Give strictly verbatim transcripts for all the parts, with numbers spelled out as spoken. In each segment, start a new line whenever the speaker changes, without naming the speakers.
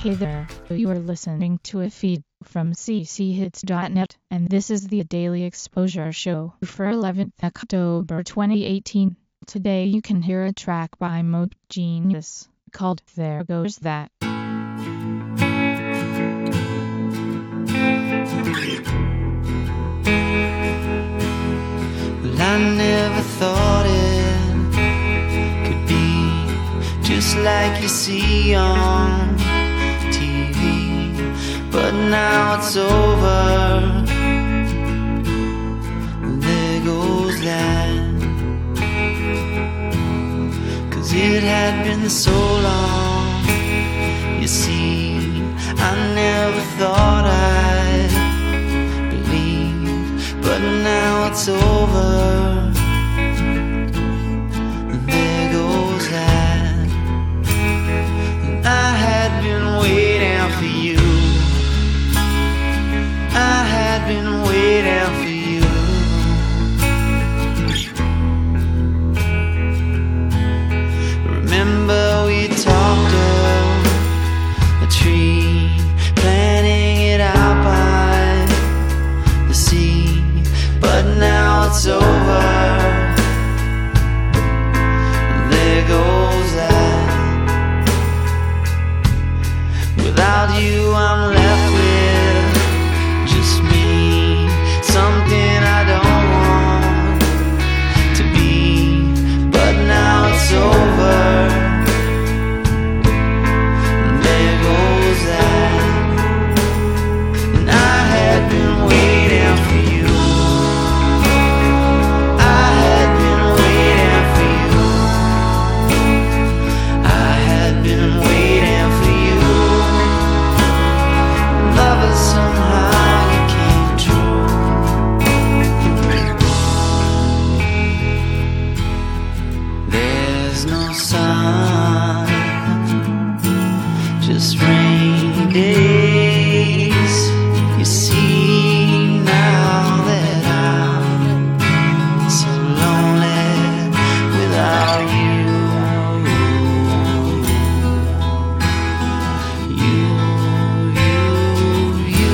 Hey there, you are listening to a feed from c c hits dot net, and this is the Daily Exposure Show for eleventh October twenty eighteen. Today you can hear a track by Mope Genius called There Goes That.
Well, I never thought it could be just like you see on T V, but now it's over. There goes that, 'cause it had been so long. You see, I never thought I'd believe, but now it's over. There goes that. And I had been waiting for you. I had been waiting for you. Remember we talked of a tree, planting it out by the sea, but now it's over. There goes that. Without you I'm left with just me, something I don't want to be, but now it's over. There goes that. And I had been waiting for you. I had been waiting for you. I had been waiting for you. Lovers, somehow you came true. There's no sun, just rainy days. You see now that I'm so lonely without you. You, you,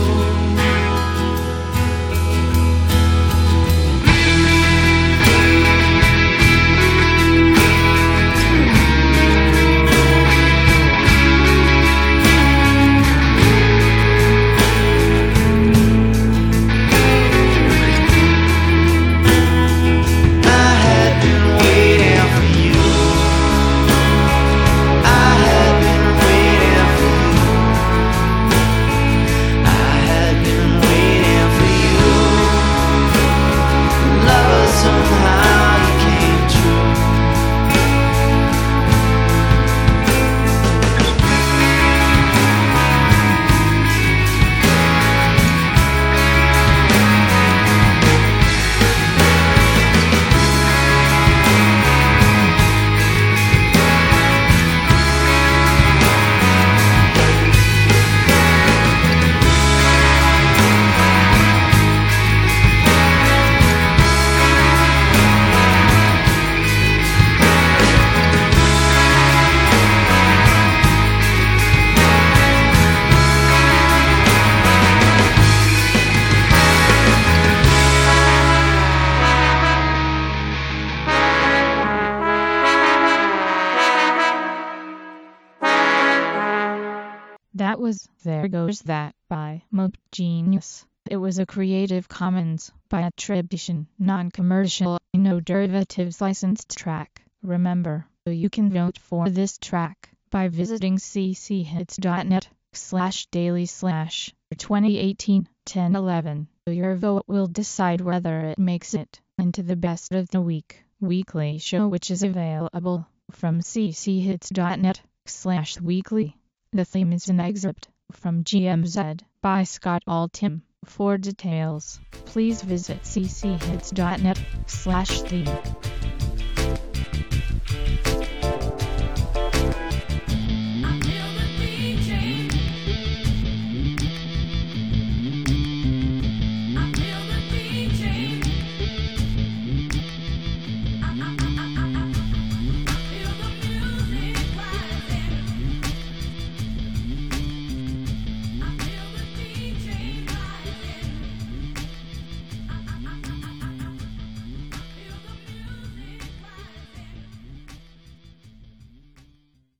That was There Goes That by Mope Genius. It was a Creative Commons by attribution, non-commercial, no derivatives licensed track. Remember, you can vote for this track by visiting c c hits dot net slash daily slash twenty eighteen ten eleven. Your vote will decide whether it makes it into the Best of the Week weekly show, which is available from c c hits dot net slash weekly. The theme is an excerpt from G M Z by Scott Altham. For details, please visit c c hits dot net slash theme.